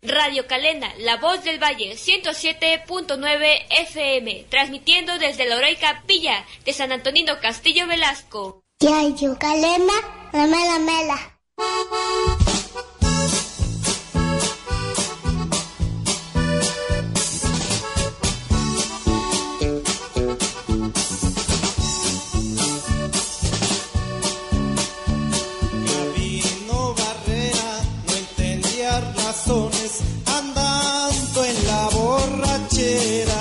Radio Calenda, la voz del Valle, 107.9 FM, transmitiendo desde la Oreica Villa de San Antonino Castillo Velasco. Radio Calenda, la mela mela. Andando en la borrachera,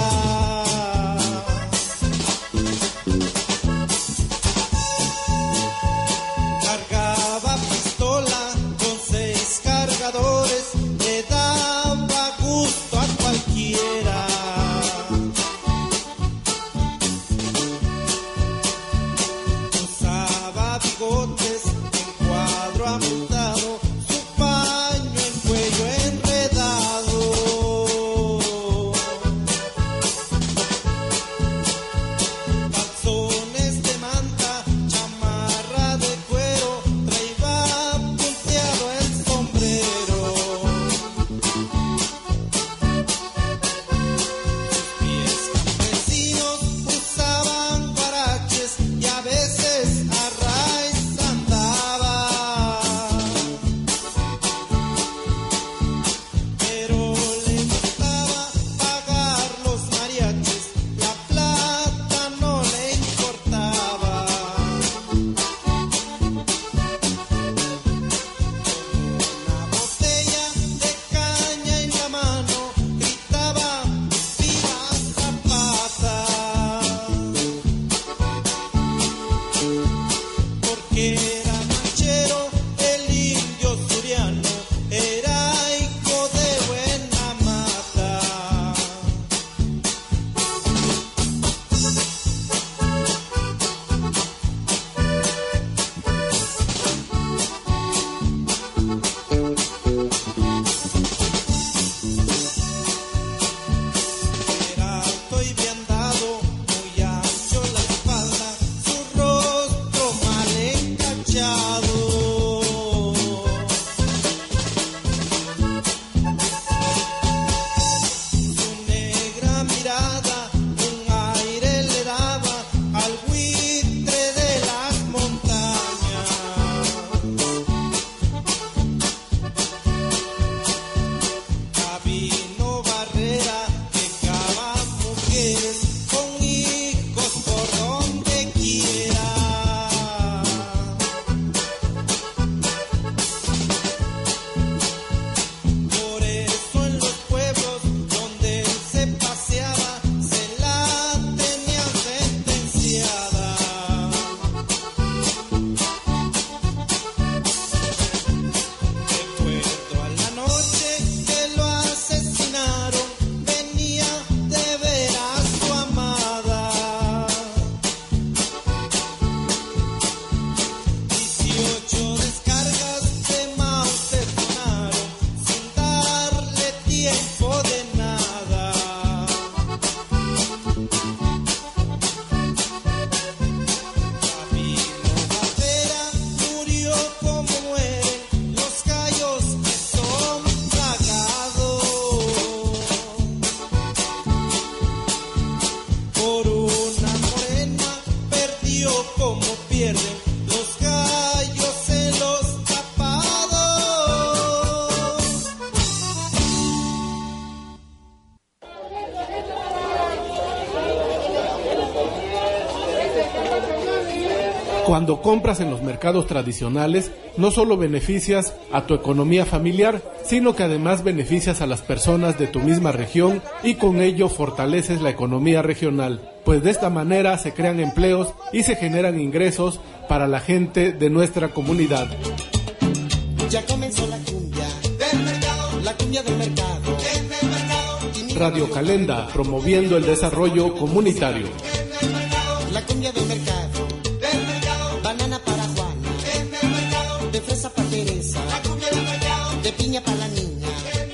cargaba pistola con 6 cargadores, le daba gusto a cualquiera. Usaba bigotes en cuadro apuntado, Cuando compras en los mercados tradicionales, no solo beneficias a tu economía familiar, sino que además beneficias a las personas de tu misma región y con ello fortaleces la economía regional, pues de esta manera se crean empleos y se generan ingresos para la gente de nuestra comunidad. Ya comenzó la cumbia del mercado, la cumbia del mercado. Radio Calenda, promoviendo el desarrollo comunitario. La cumbia del mercado. Banana para Juana, de fresa para Teresa, de piña para la niña.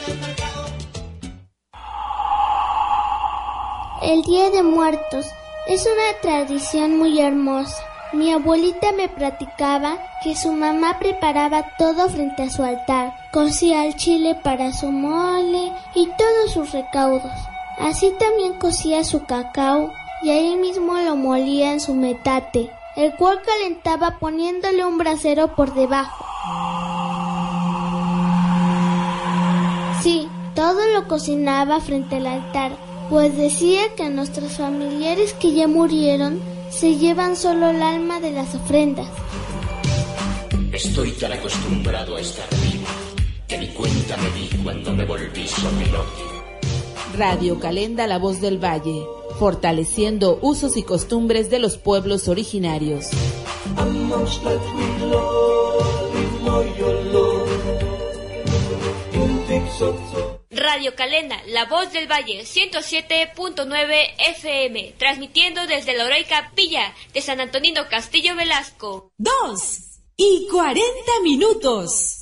El Día de Muertos es una tradición muy hermosa. Mi abuelita me platicaba que su mamá preparaba todo frente a su altar, cocía el chile para su mole y todos sus recaudos. Así también cocía su cacao y ahí mismo lo molía en su metate, el cual calentaba poniéndole un brasero por debajo. Sí, todo lo cocinaba frente al altar, pues decía que nuestros familiares que ya murieron se llevan solo el alma de las ofrendas. Estoy tan acostumbrado a estar vivo que ni cuenta me di cuando me volví sopilote. Radio Calenda, la voz del valle, fortaleciendo usos y costumbres de los pueblos originarios. Radio Calenda, la voz del valle, 107.9 FM, transmitiendo desde la Heroica Villa de San Antonino Castillo Velasco. 2:40 minutos.